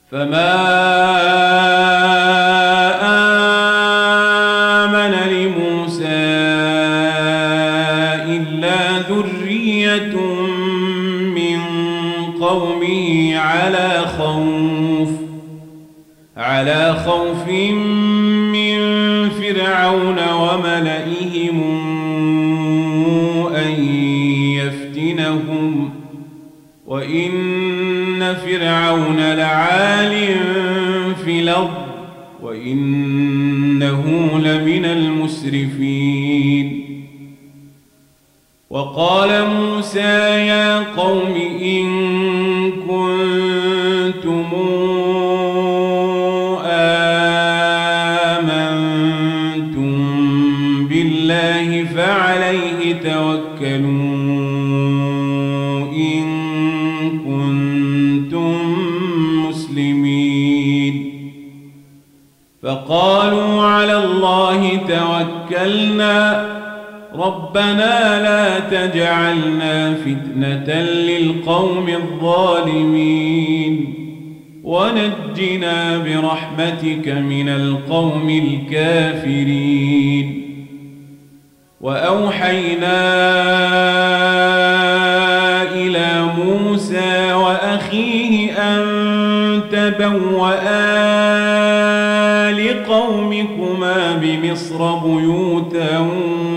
فما آمن لموسى إلا ذرية من قومه على خوف من فرعون وملئهم أن يفتنهم وإن فرعون لعال في الأرض وإنه لمن المسرفين. وقال موسى يا قوم إن كنتم آمنتم بالله فعليه توكلوا إن كنتم مسلمين. فقالوا على الله توكلنا ربنا لا تجعلنا فتنة للقوم الظالمين ونجنا برحمتك من القوم الكافرين. وأوحينا إلى موسى وأخيه أن تبوأ لقومكما بمصر بيوتا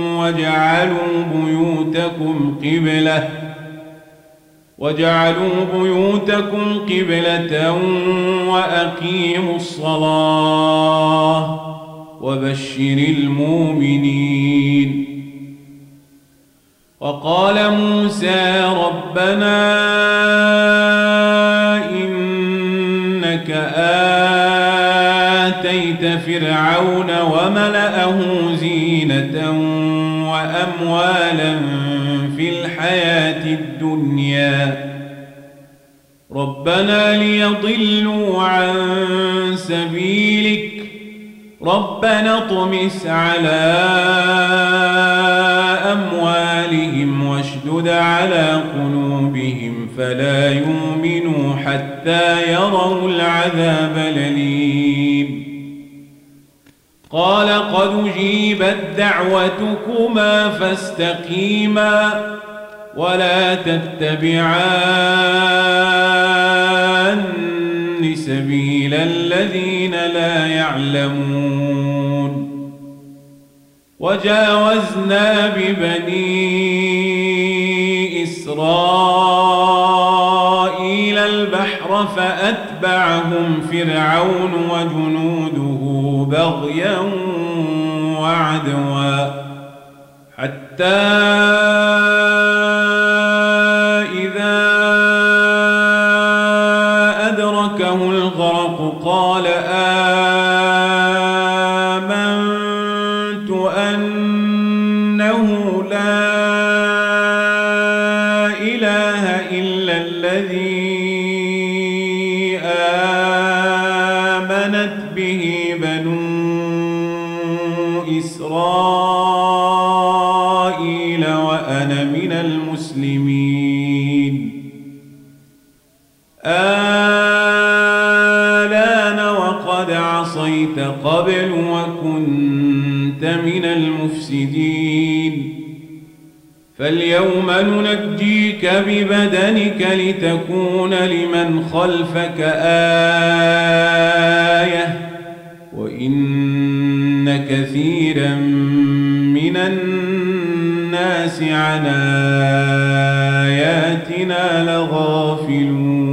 وجعلوا بيوتكم قبلة وأقيموا الصلاة وبشر المؤمنين. وقال موسى ربنا إنك آتيت فرعون وملأه زينة وأموالا في الحياة الدنيا ربنا ليضلوا عن سبيلك ربنا اطمس على أموالهم واشدد على قلوبهم فلا يؤمنوا حتى يروا العذاب الأليم. قال قد أجيبت دعوتكما فاستقيما ولا تتبعان سبيل الذين لا يعلمون. وجاوزنا ببني إسرائيل البحر فأتبعهم فرعون وجنوده بغيا وعدوا حتى إذا أدركه الغرق قال آمنت أنه لا إله إلا الذي آمنت به بنو إسرائيل وأنا من المسلمين. آلان وقد عصيت قبل وكنت من المفسدين فاليوم ننجيك ببدنك لتكون لمن خلفك آية وإن كثيرا من الناس عن آياتنا لغافلون.